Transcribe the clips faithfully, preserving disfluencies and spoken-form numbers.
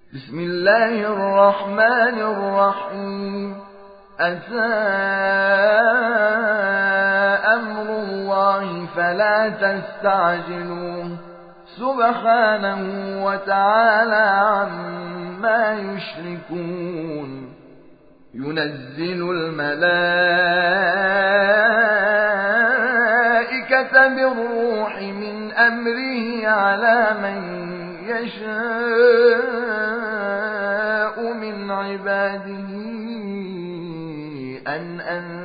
بسم الله الرحمن الرحيم. أتى أمر الله فلا تستعجلوه سبحانه وتعالى عما يشركون. ينزل الملائكة بالروح من أمره على من يشاء من عباده أن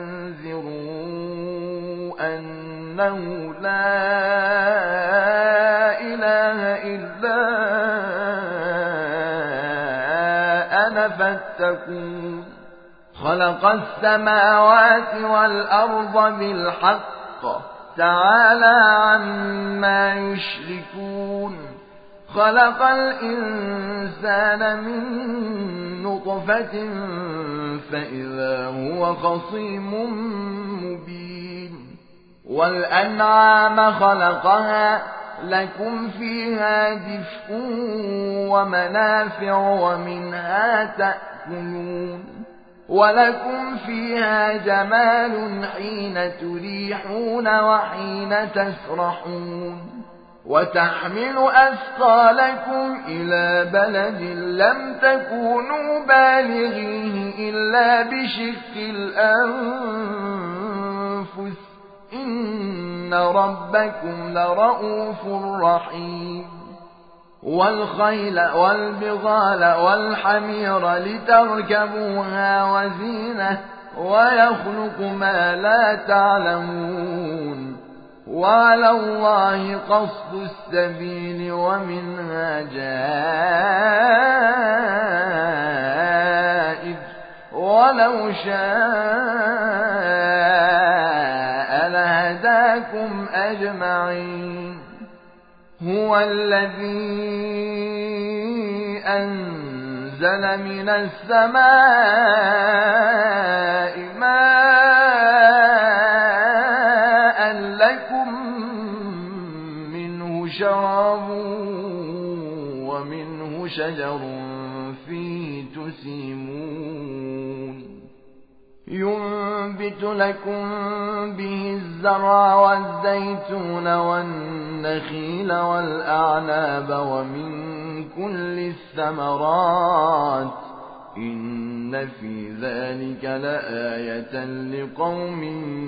أنذروا أنه لا إله إلا أنا فاتقون. خلق السماوات والأرض بالحق تعالى عما يشركون. خلق الإنسان من نطفة فإذا هو خصيم مبين. والأنعام خلقها لكم فيها دفء ومنافع ومنها تأكلون. ولكم فيها جمال حين تريحون وحين تسرحون. وتحمل أثقالكم إلى بلد لم تكونوا بالغيه إلا بشق الأنفس إن ربكم لرؤوف رحيم. والخيل والبغال والحمير لتركبوها وزينة ويخلق ما لا تعلمون. وعلى الله قصد السبيل ومنها جائر ولو شاء لهداكم أجمعين. هو الذي أنزل من السماء ماء لكم منه شراب ومنه شجر فيه تسيمون. ينبت لكم به الزرع والزيتون والنخيل والأعناب ومن كل الثمرات إن في ذلك لآية لقوم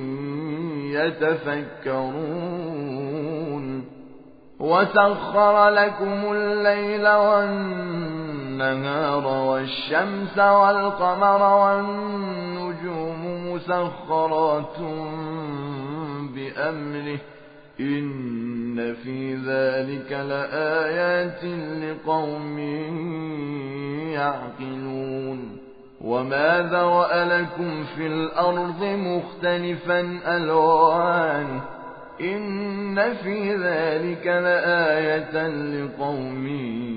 يتفكرون. وسخر لكم الليل والنهار والشمس والقمر والنجوم مسخرات بأمره إن في ذلك لآيات لقوم يعقلون. وما ذرأ لكم في الأرض مختلفا ألوانه إن في ذلك لآية لقوم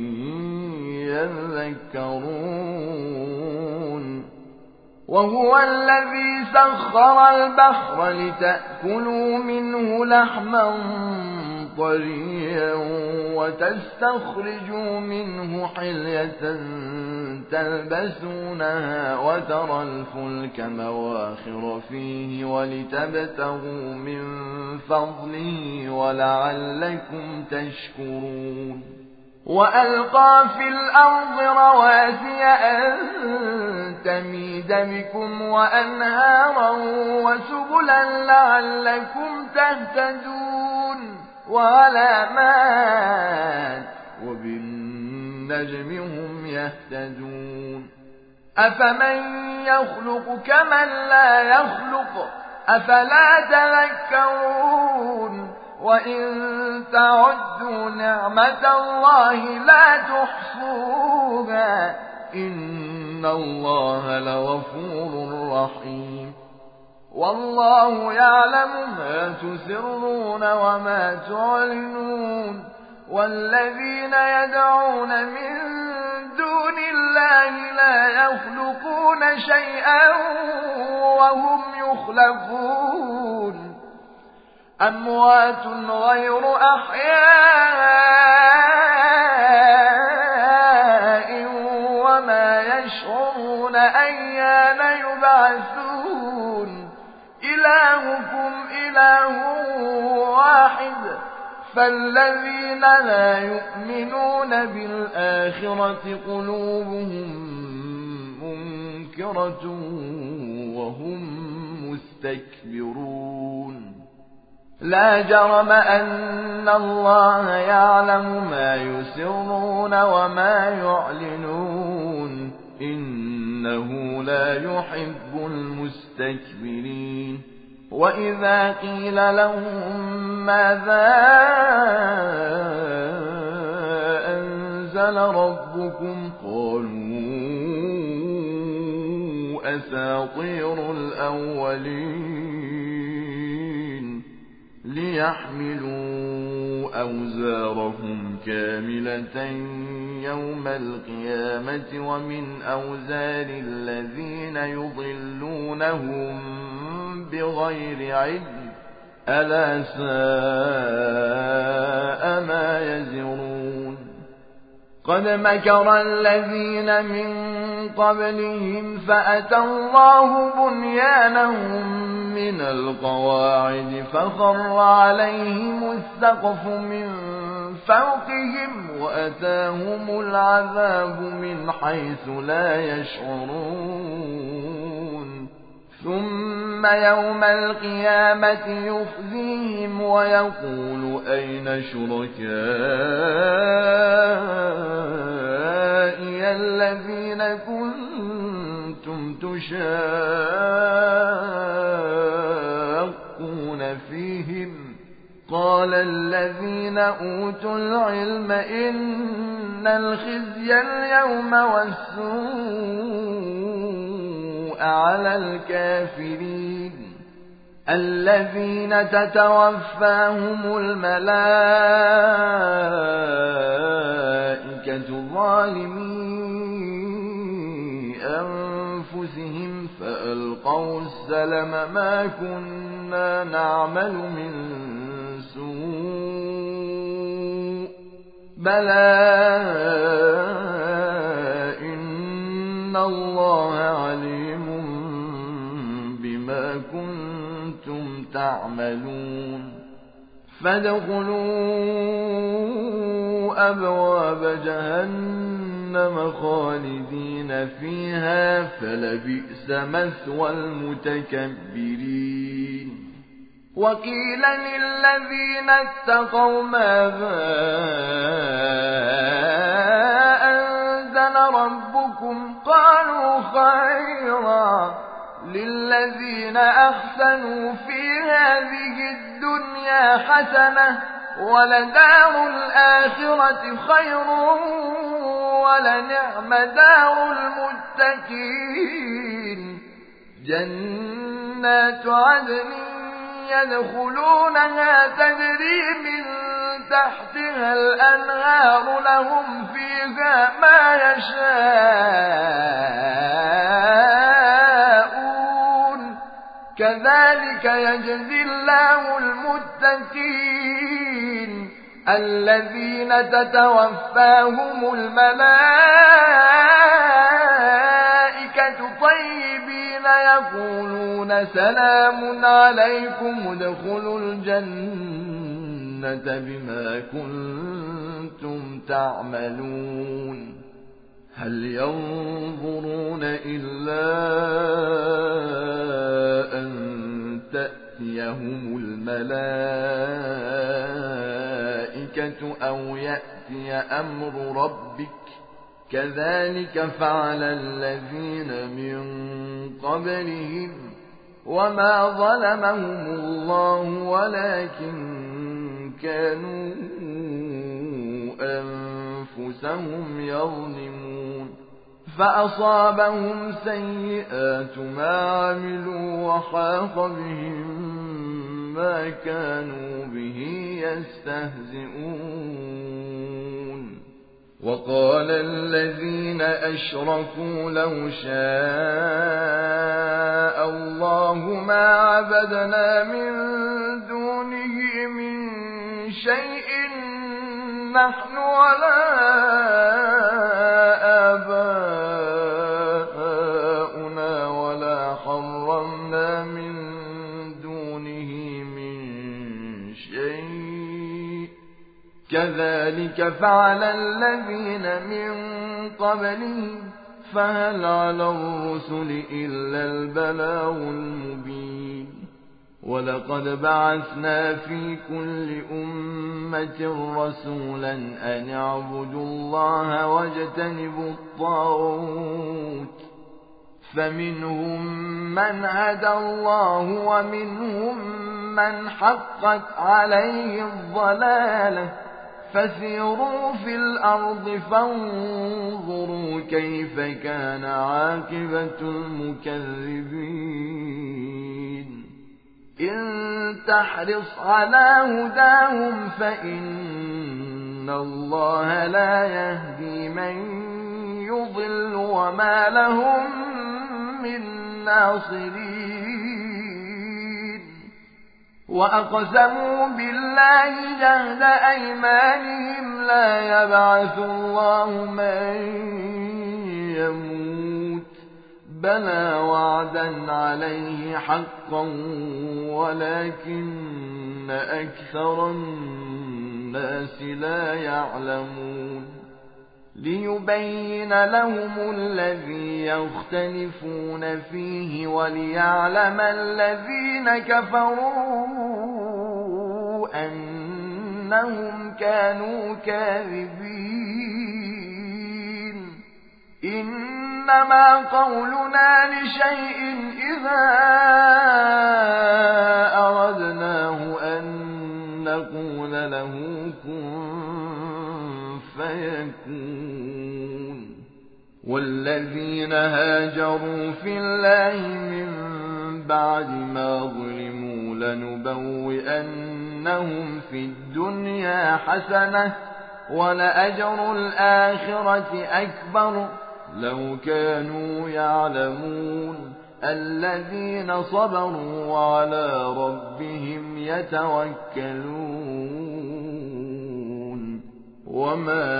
يذكرون. وهو الذي سخر البحر لتأكلوا منه لحما طريا وتستخرجوا منه حلية تلبسونها وترى الفلك مواخر فيه ولتبتغوا من فضله ولعلكم تشكرون. وألقى في الأرض رواسي أن تميد بكم وأنهارا وسبلا لعلكم تهتدون. وعلامات وبالنجم هم يهتدون. أفمن يخلق كمن لا يخلق أفلا تذكرون. وإن تعدوا نعمة الله لا تحصوها إن الله لغفور رحيم. والله يعلم ما تسرون وما تعلنون. والذين يدعون من دون الله لا يخلقون شيئا وهم يخلقون. أموات غير أحياء وما يشعرون أيان يبعثون إلهكم إله واحد فالذين لا يؤمنون بالآخرة قلوبهم منكرة وهم مستكبرون لا جرم أن الله يعلم ما يسرون وما يعلنون إنه لا يحب المستكبرين وإذا قيل لهم ماذا أنزل ربكم قالوا أساطير الأولين ليحملوا أوزارهم كاملة يوم القيامة ومن أوزار الذين يضلونهم بغير علم ألا ساء ما يزرون قد مكر الذين من قبلهم فأتى الله بنيانهم من القواعد فخر عليهم السقف من فوقهم وأتاهم العذاب من حيث لا يشعرون ثم يوم القيامة يخزيهم ويقول أين شركائي الذين كنتم تشاقون فيهم قال الذين أوتوا العلم إن الخزي اليوم والسوء على الكافرين الذين تتوفاهم الملائكة ظالمي أنفسهم فألقوا السلم ما كنا نعمل من سوء بلى إن الله عليم بما كنتم تعملون فادخلوا أبواب جهنم خالدين فيها فلبئس مثوى المتكبرين وقيل للذين اتقوا ماذا أنزل ربكم قالوا خيرا للذين أحسنوا في هذه الدنيا حسنة ولدار الآخرة خير ولنعم دار المتقين جنات عدن يدخلونها تجري من تحتها الأنهار لهم فيها ما يشاءون كذلك يجزي الله المتقين الذين تتوفاهم الملائكة طيبين يقولون سلام عليكم ادخلوا الجنة بما كنتم تعملون هل ينظرون إلا أن تأتيهم الملائكة أو يأتي أمر ربك كذلك فعل الذين من قبلهم وما ظلمهم الله ولكن كانوا أنفسهم يظلمون فأصابهم سيئات ما عملوا وحاق بهم ما كانوا به يستهزئون وقال الذين أشركوا لو شاء الله ما عبدنا من دونه من شيء نحن ولا آباؤنا كذلك فعل الذين من قبلهم فهل على الرسل إلا البلاغ المبين ولقد بعثنا في كل أمة رسولا أن اعبدوا الله واجتنبوا الطاغوت فمنهم من هدى الله ومنهم من حقت عليه الضلالة فسيروا في الأرض فانظروا كيف كان عاقبة المكذبين إن تحرص على هداهم فإن الله لا يهدي من يضل وما لهم من ناصرين وأقسموا بالله جهد أيمانهم لا يبعث الله من يموت بلى وعدا عليه حقا ولكن أكثر الناس لا يعلمون ليبين لهم الذي يختلفون فيه وليعلم الذين كفروا أنهم كانوا كاذبين إنما قولنا لشيء إذا أردناه أن نقول له كن فيكون والذين هاجروا في الله من بعد ما ظلموا لنبوئنهم في الدنيا حسنة ولأجر الآخرة أكبر لو كانوا يعلمون الذين صبروا وعلى ربهم يتوكلون وما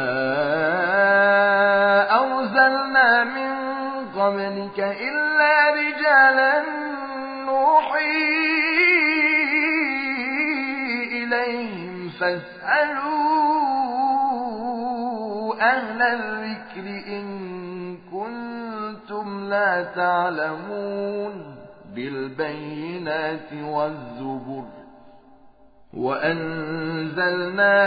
أرسلنا من قبلك إلا رجالا نوحي إليهم فاسألوا أهل الذكر إن كنتم لا تعلمون بالبينات والزبر وأنزلنا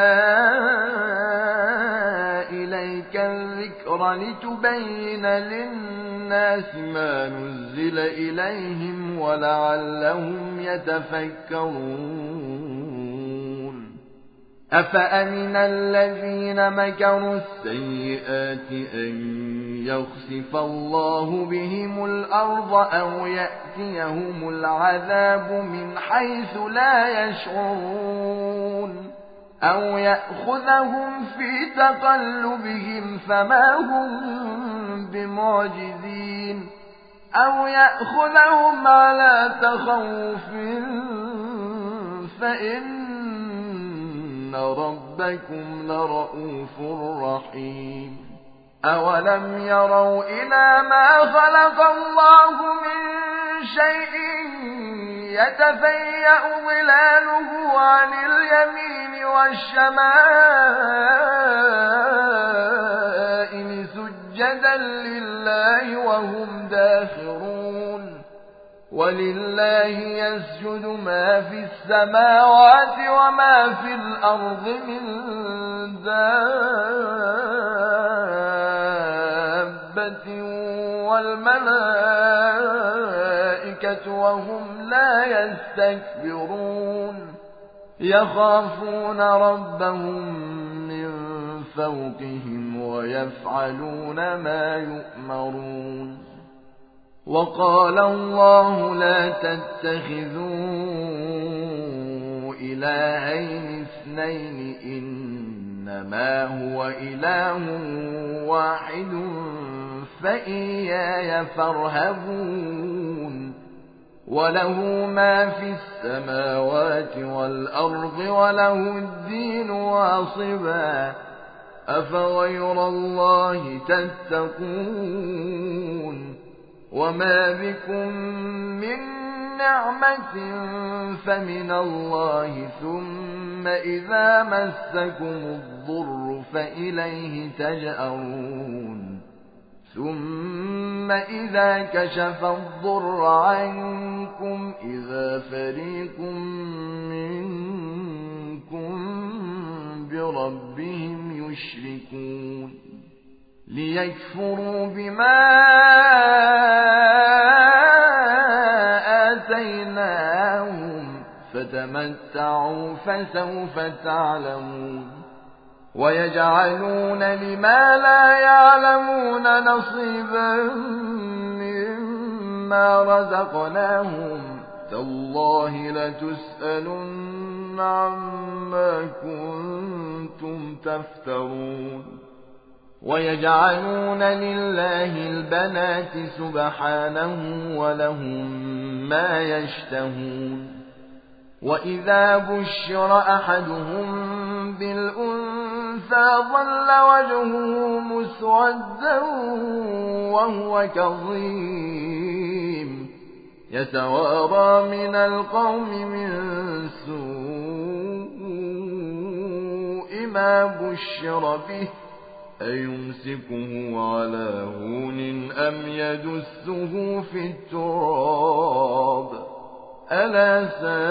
إليك الذكر لتبين للناس ما نزل إليهم ولعلهم يتفكرون أفأمن الذين مكروا السيئات أن يخسف الله بهم الأرض أو يأتيهم العذاب من حيث لا يشعرون أو يأخذهم في تقلبهم فما هم بمعجزين أو يأخذهم على تخوف فإن ربكم لرؤوف رحيم أولم يروا إلى ما خلق الله من شيء يتفيأ ظلاله عن اليمين والشمائل سجدا لله وهم داخرون ولله يسجد ما في السماوات وما في الأرض من دابة والملائكة وهم لا يستكبرون يخافون ربهم من فوقهم ويفعلون ما يؤمرون وقال الله لا تتخذوا إلهين اثنين إنما هو إله واحد فإياي فارهبون وله ما في السماوات والأرض وله الدين واصبا أفغير الله تتقون وما بكم من نعمة فمن الله ثم إذا مسكم الضر فإليه تجأرون ثم إذا كشف الضر عنكم إذا فريق منكم بربهم يشركون ليكفروا بما آتيناهم فتمتعوا فسوف تعلمون ويجعلون لما لا يعلمون نصيبا مما رزقناهم تالله لتسألن عما كنتم تفترون ويجعلون لله البنات سبحانه ولهم ما يشتهون وإذا بشر أحدهم بالأنثى ظل وجهه مسودا وهو كظيم يتوارى من القوم من سوء ما بشر به أيمسكه على هون أم يدسه في التراب ألا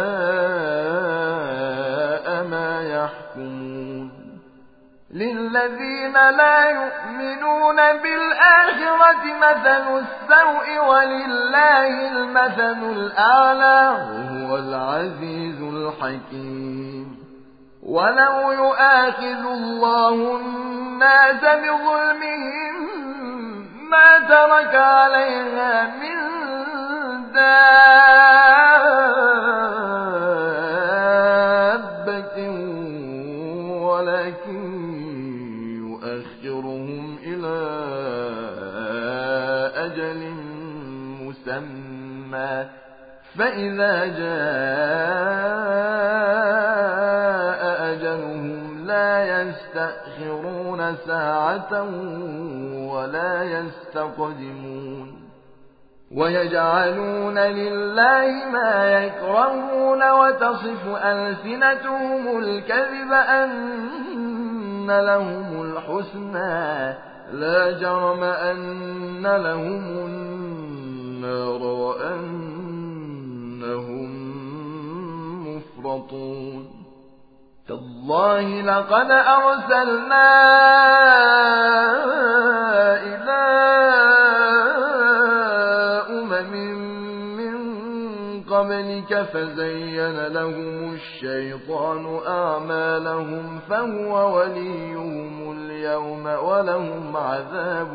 ساء ما يحكمون للذين لا يؤمنون بالآخرة مثل السوء ولله المثل الأعلى وهو العزيز الحكيم ولو يؤاخذ الله الناس بظلمهم ما ترك عليها من دابة ولكن يؤخرهم إلى أجل مسمى فإذا جاء أجلهم لا يستأخرون ساعة ولا يستقدمون ويجعلون لله ما يكرهون وتصف ألسنتهم الكذب أن لهم الحسنى لا جرم أن لهم النار وأنهم مفرطون تالله لقد أرسلنا إلى أمم من قبلك فزين لهم الشيطان أعمالهم فهو وليهم اليوم ولهم عذاب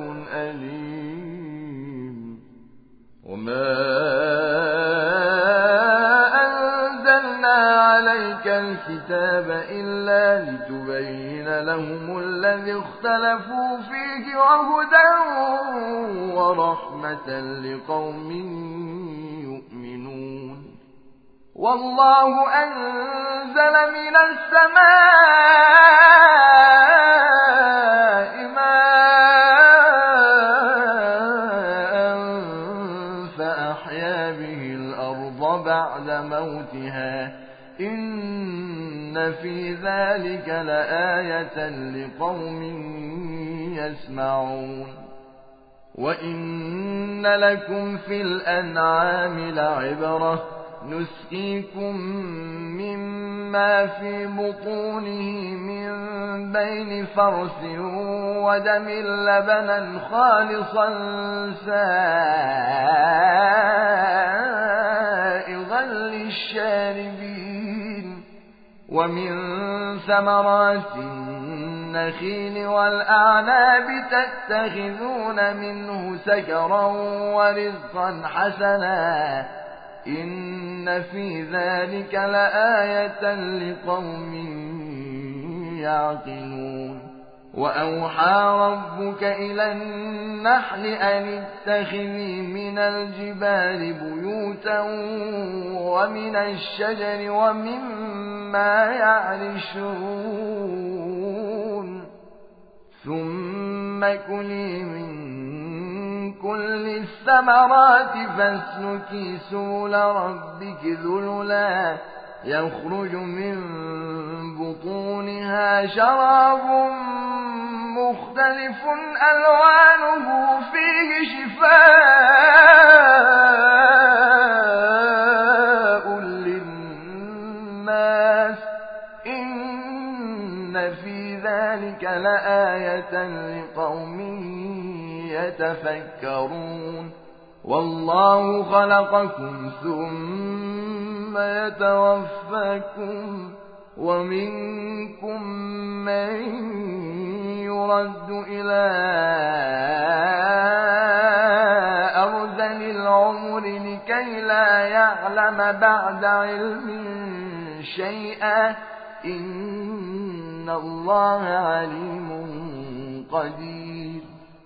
أليم وما أنزلنا عليك الكتاب إلا لتبين لهم الذي اختلفوا فيه وهدى ورحمة لقوم يؤمنون والله أنزل من السماء ماء فأحيا به الأرض بعد موتها إن في ذلك لآية لقوم يسمعون وإن لكم في الأنعام لعبرة نسقيكم مما في بطونه من بين فرث ودم لبنا خالصا سائغا للشاربين ومن ثمرات النخيل والأعناب تتخذون منه سكرا ورزقا حسنا إن في ذلك لآية لقوم يعقلون وأوحى ربك إلى النحل أن اتخذي من الجبال بيوتا ومن الشجر ومما يعرشون ثم كلي من كل الثمرات فاسلكي سبل ربك ذللا يخرج من بطونها شراب مختلف ألوانه فيه شفاء للناس إن في ذلك لآية لقوم يتفكرون والله خلقكم ثم يتوفاكم ومنكم من يرد إلى أرذل العمر لكي لا يعلم بعد علم شيئا إن الله عليم قدير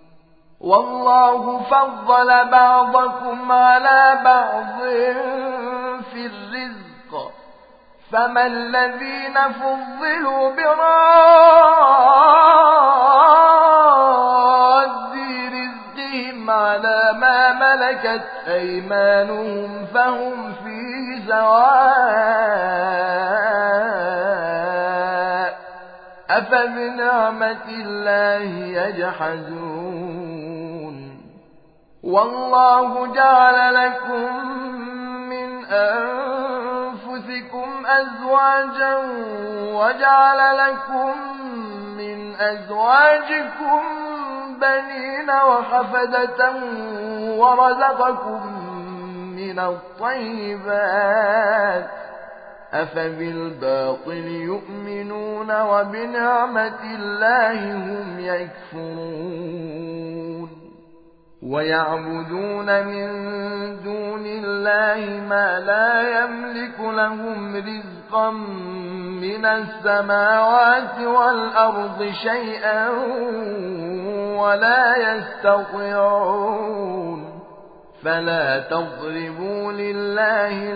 والله فضل بعضكم على بعض في الرزق فما الذين فضلوا براد رزقهم على ما ملكت أيمانهم فهم فيه سواء أفبنعمة الله يجحدون والله جعل لكم من أنفسكم أزواجا وجعل لكم من أزواجكم بنين وحفدة ورزقكم من الطيبات أفبالباطل يؤمنون وبنعمة الله هم يكفرون ويعبدون من دون الله ما لا يملك لهم رزقا من السماوات والأرض شيئا ولا يستطيعون فلا تضربوا لله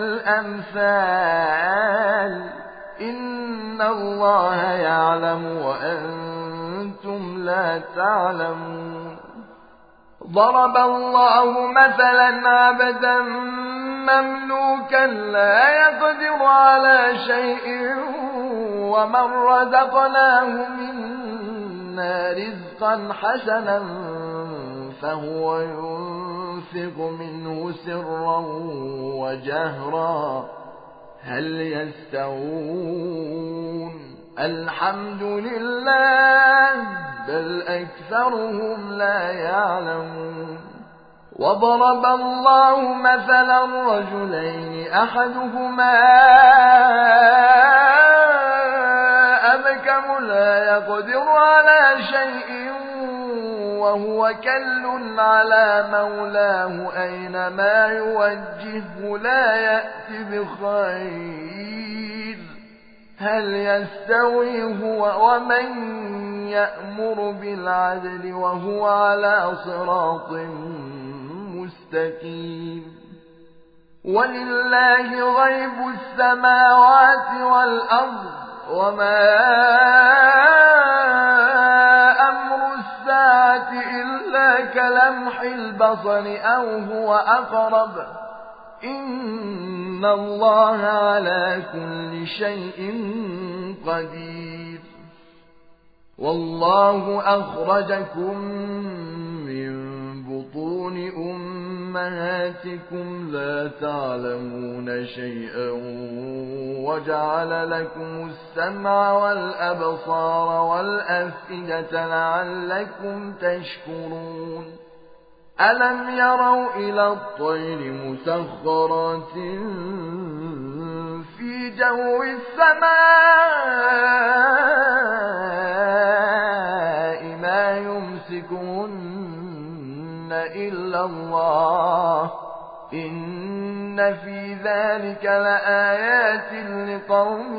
الأمثال إن الله يعلم وأنتم لا تعلمون ضرب الله مثلا عبدا مملوكا لا يقدر على شيء ومن رزقناه منا رزقا حسنا فهو ينفق منه سرا وجهرا هل يستوون الحمد لله بل أكثرهم لا يعلمون وضرب الله مثلا رجلين أحدهما أبكم لا يقدر على شيء وهو كل على مولاه أينما يوجهه لا يأتي بخير هل يستوي هو ومن يأمر بالعدل وهو على صراط مستقيم ولله غيب السماوات والأرض وما أمر الساعة إلا كلمح البصر أو هو أقرب إن الله على كل شيء قدير والله أخرجكم من بطون أمهاتكم لا تعلمون شيئا وجعل لكم السمع والأبصار والأفئدة لعلكم تشكرون ألم يروا إلى الطير مسخرات في جو السماء ما يمسكهن إلا الله إن في ذلك لآيات لقوم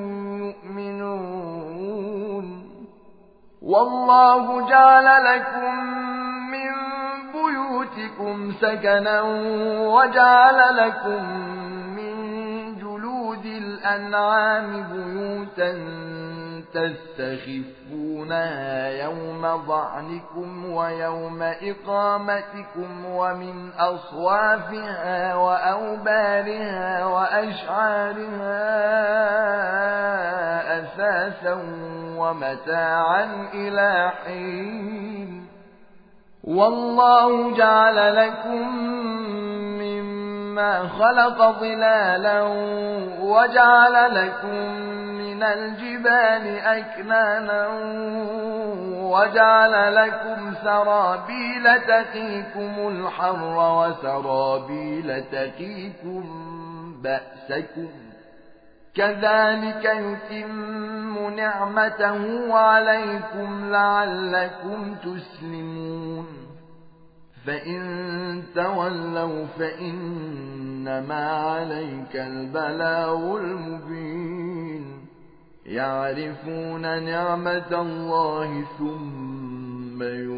يؤمنون والله جعل لكم من بيوتكم سكنا وجعل لكم من جلود الأنعام بيوتا تستخفونها يوم ظعنكم ويوم إقامتكم ومن أصوافها وأوبارها وأشعارها أثاثا ومتاعا إلى حين. والله جعل لكم مما خلق ظلالا وجعل لكم من الجبال أكنانا وجعل لكم سرابيل تقيكم الحر وسرابيل تقيكم بأسكم كذلك يتم نعمته عليكم لعلكم تسلمون. فإن تولوا فإنما عليك البلاغ المبين. يعرفون نعمة الله ثم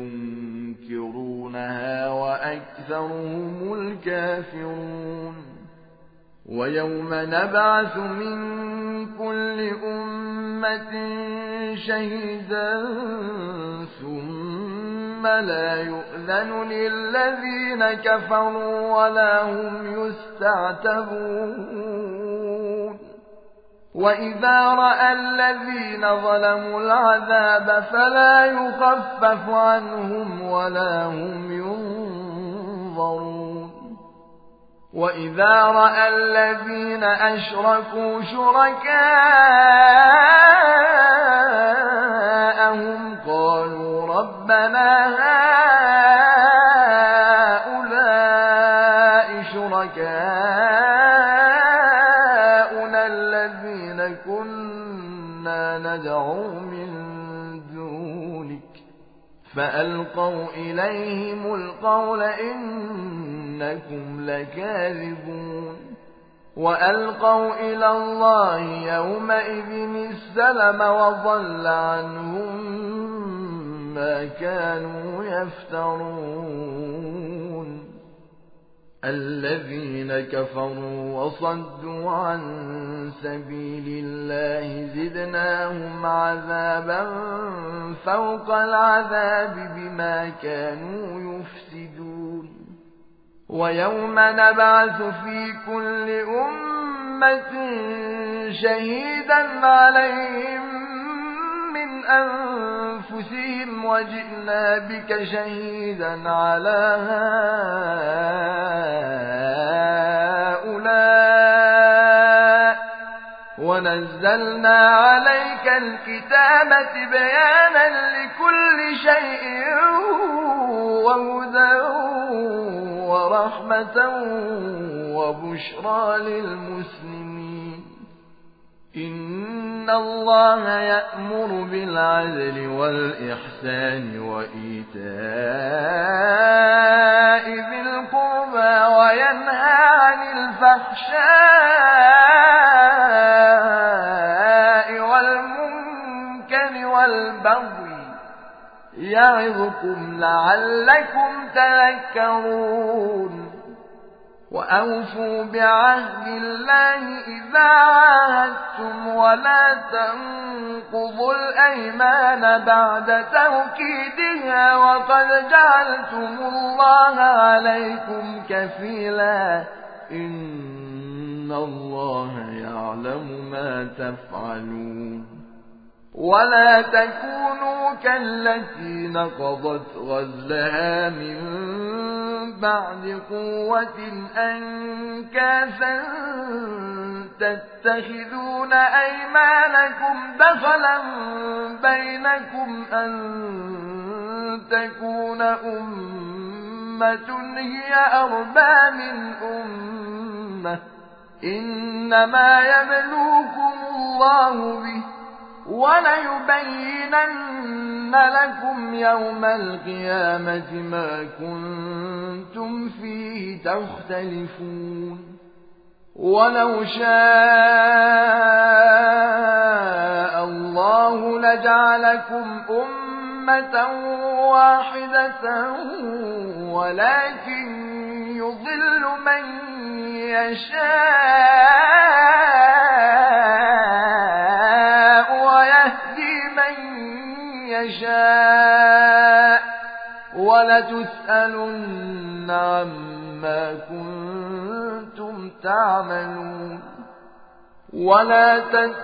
ينكرونها وأكثرهم الكافرون. ويوم نبعث من كل أمة شهيدا ثم لا يؤذن للذين كفروا ولا هم يستعتبون. وإذا رأى الذين ظلموا العذاب فلا يخفف عنهم ولا هم ينظرون. وإذا رأى الذين أشركوا شركاءهم قالوا ربنا هؤلاء شركاؤنا الذين كنا ندعو من دونك فألقوا إليهم القول إنكم لكاذبون. وألقوا إلى الله يومئذ السلم وضل عنهم ما كانوا يفترون. الذين كفروا وصدوا عن سبيل الله زدناهم عذابا فوق العذاب بما كانوا يفسدون. ويوم نبعث في كل أمة شهيدا عليهم من أنفسهم وجئنا بك شهيدا على هؤلاء ونزلنا عليك الكتاب بيانا لكل شيء وهدى ورحمة وبشرى للمسلمين. إن الله يأمر بالعدل والإحسان وإيتاء ذي القربى وينهى عن الفحشاء والمنكر والبغي يعظكم لعلكم تذكرون. وأوفوا بعهد الله إذا عاهدتم ولا تنقضوا الأيمان بعد توكيدها وقد جعلتم الله عليكم كفيلا إن الله يعلم ما تفعلون. ولا تكونوا كالتي نقضت غزلها من بعد قوة أنكاثا تتخذون أيمانكم دخلا بينكم أن تكون أمة هي أربى من أمة إنما يبلوكم الله به وليبينن لكم يوم القيامة ما كنتم فيه تختلفون. ولو شاء الله لجعلكم أمة واحدة ولكن يضل من يشاء ويهدي لتسألن عما كنتم تعملون ولا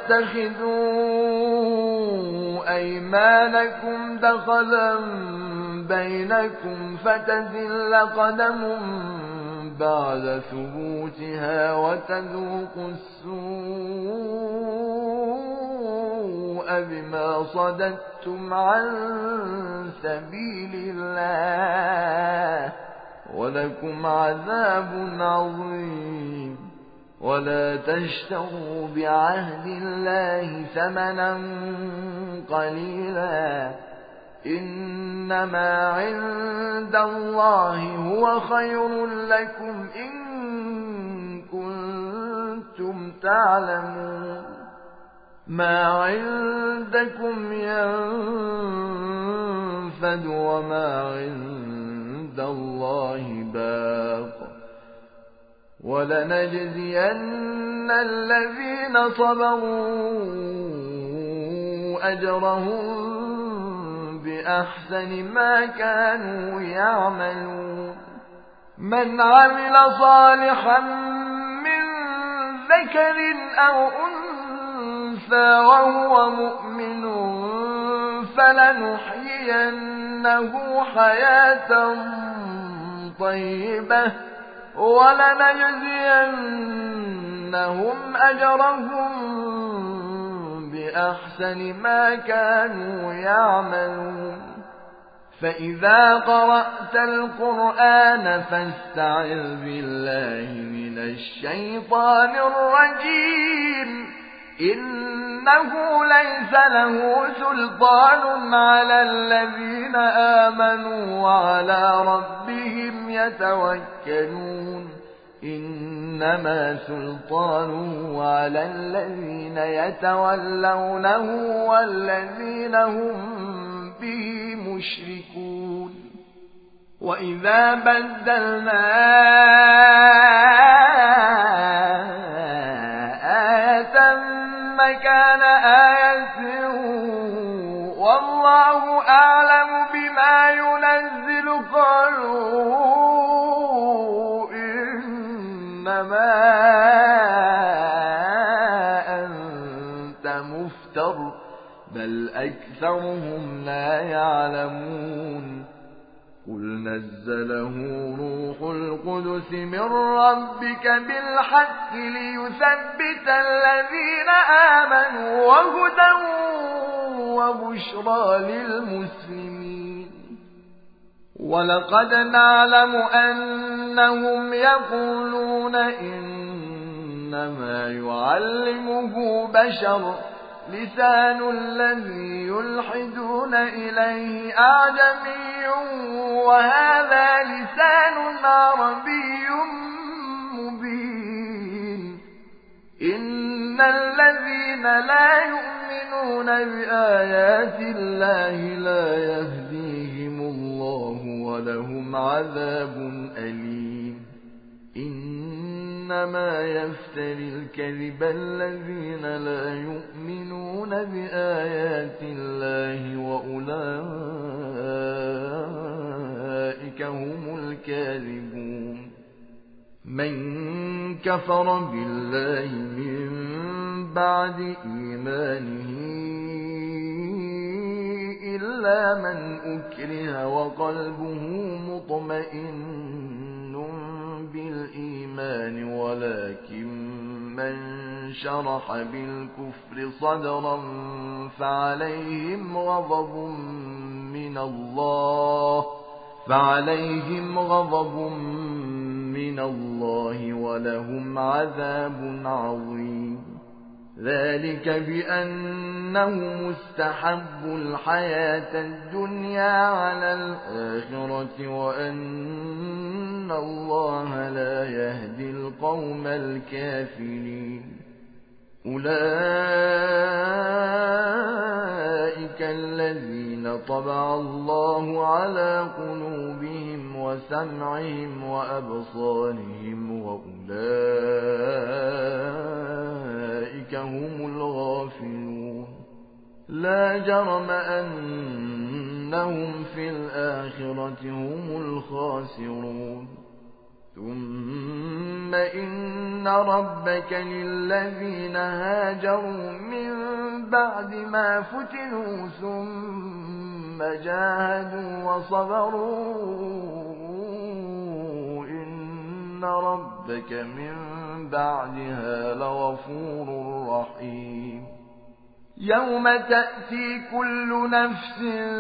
تتخذوا أيمانكم دخلا بينكم فتزل قدم بعد ثبوتها وتذوقوا السوء بما صددتم عن سبيل الله ولكم عذاب عظيم ولا تشتروا بعهد الله ثمنا قليلا إنما عند الله هو خير لكم إن كنتم تعلمون ما عندكم ينفد وما عند الله باق ولنجزين الذين صبروا أجرهم بأحسن ما كانوا يعملون من عمل صالحا من ذكر أو أنثى وهو مؤمن فلنحيينه حياة طيبة ولنجزينهم أجرهم بأحسن ما كانوا يعملون فإذا قرأت القرآن فاستعذ بالله من الشيطان الرجيم إنه ليس له سلطان على الذين آمنوا وعلى ربهم يتوكلون إنما سلطانه على الذين يتولونه والذين هم به مشركون وإذا بدلنا آية مكان آية والله أعلم بما ينزل قالوا إنما أنت مفتر بل أكثرهم لا يعلمون قل نزله روح القدس من ربك بالحق ليثبت الذين آمنوا وهدى وبشرى للمسلمين ولقد نعلم أنهم يقولون إنما يعلمه بشر لسان الذي يلحدون إليه أعجمي وهذا لسان عربي مبين إن الذين لا يؤمنون بآيات الله لا يهديهم الله ولهم عذاب أليم إنما يفتري الكذب الذين لا يؤمنون بآيات الله وأولئك هم الكاذبون من كفر بالله من بعد إيمانه إلا من أكره وقلبه مطمئن بالإيمان ولكن من شرح بالكفر صدرا فعليهم غضب من الله فعليهم غضب من الله ولهم عذاب عظيم ذلك بأنهم استحبوا الحياة الدنيا على الآخرة وأن الله لا يهدي القوم الكافرين أولئك الذين طبع الله على قلوبهم وسمعهم وأبصارهم وأولئك هم الغافلون لا جرم أن إنهم في الآخرة هم الخاسرون ثم إن ربك للذين هاجروا من بعد ما فتنوا ثم جاهدوا وصبروا إن ربك من بعدها لغفور رحيم يوم تأتي كل نفس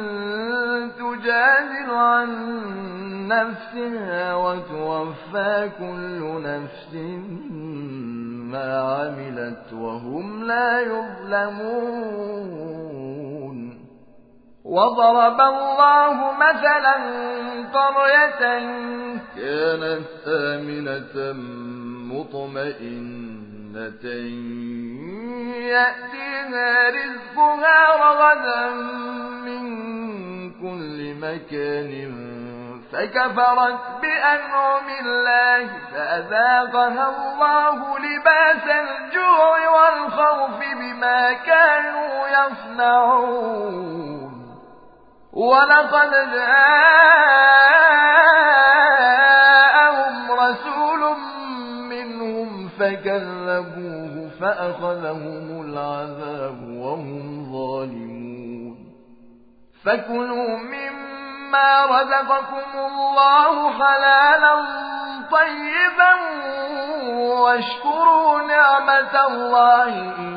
تجادل عن نفسها وتوفى كل نفس ما عملت وهم لا يظلمون وضرب الله مثلا قرية كانت آمنة مطمئنة يأتيها رزقها رغدا من كل مكان فكفرت بأنعم الله فأذاقها الله لباس الجوع والخوف بما كانوا يصنعون ولقد جاءهم رسول منهم فكذبوه فأخذهم العذاب وهم ظالمون فكلوا مما رزقكم الله حلالا طيبا واشكروا نعمة الله إن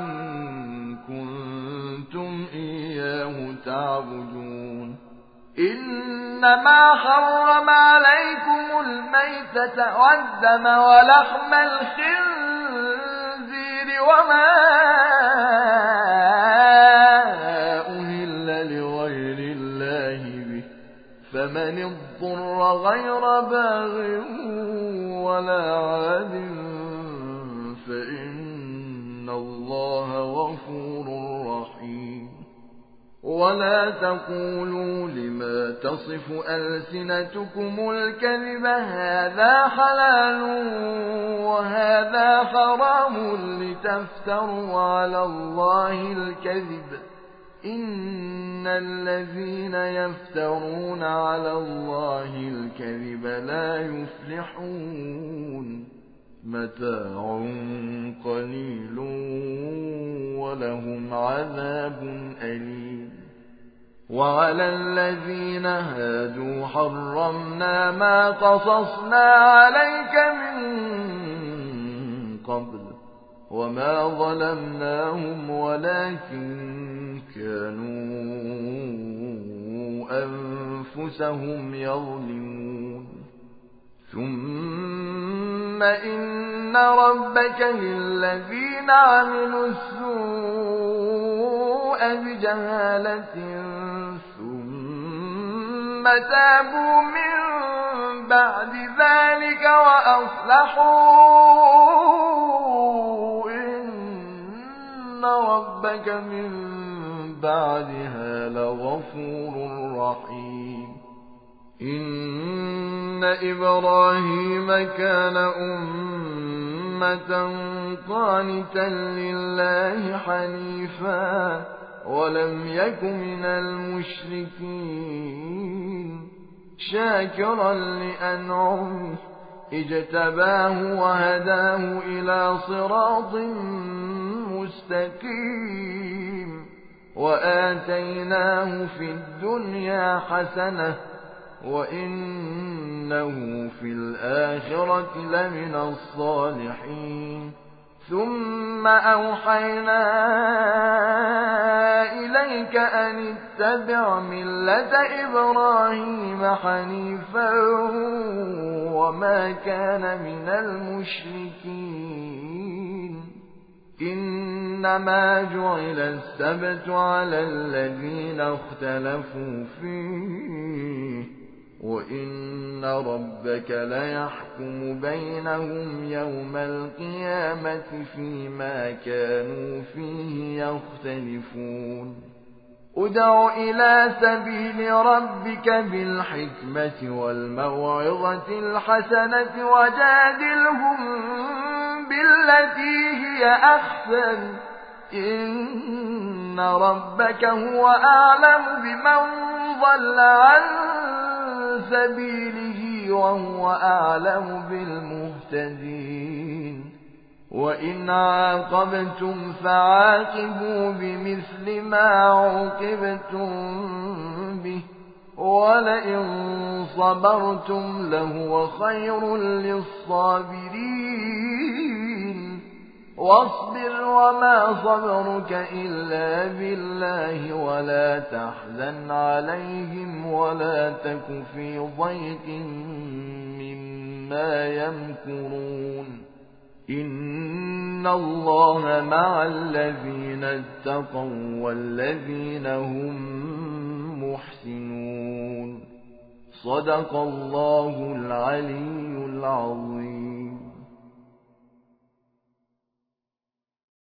كنتم إياه تعبدون إنما حرم عليكم الميتة والدم ولحم الخنزير وما أهل لغير الله به فمن اضطر غير باغ ولا عاد فإن الله غفور رحيم ولا تقولوا لما تصف ألسنتكم الكذب هذا حلال وهذا حرام لتفتروا على الله الكذب إن الذين يفترون على الله الكذب لا يفلحون متاع قليل ولهم عذاب أليم وعلى الذين هادوا حرمنا ما قصصنا عليك من قبل وما ظلمناهم ولكن كانوا أنفسهم يظلمون ثم إن ربك للذين عملوا السوء بجهالة ثم تابوا من بعد ذلك وأصلحوا إن ربك من بعدها لغفور رحيم إن إبراهيم كان أمة قانتا لله حنيفا ولم يك من المشركين شاكرا لأنعمه اجتباه وهداه إلى صراط مستقيم وآتيناه في الدنيا حسنة وإنه في الآخرة لمن الصالحين ثم أوحينا إليك أن اتبع ملة إبراهيم حنيفا وما كان من المشركين إنما جعل السبت على الذين اختلفوا فيه وإن ربك ليحكم بينهم يوم القيامة فيما كانوا فيه يختلفون ادع إلى سبيل ربك بالحكمة والموعظة الحسنة وجادلهم بالتي هي أحسن إن ربك هو أعلم بمن ضل عن سبيله وهو أعلم بالمهتدين وإن عاقبتم فعاقبوا بمثل ما عوقبتم به ولئن صبرتم لهو خير للصابرين واصبر وما صبرك إلا بالله ولا تحزن عليهم ولا تك في ضيق مما يمكرون إن الله مع الذين اتقوا والذين هم محسنون صدق الله العلي العظيم.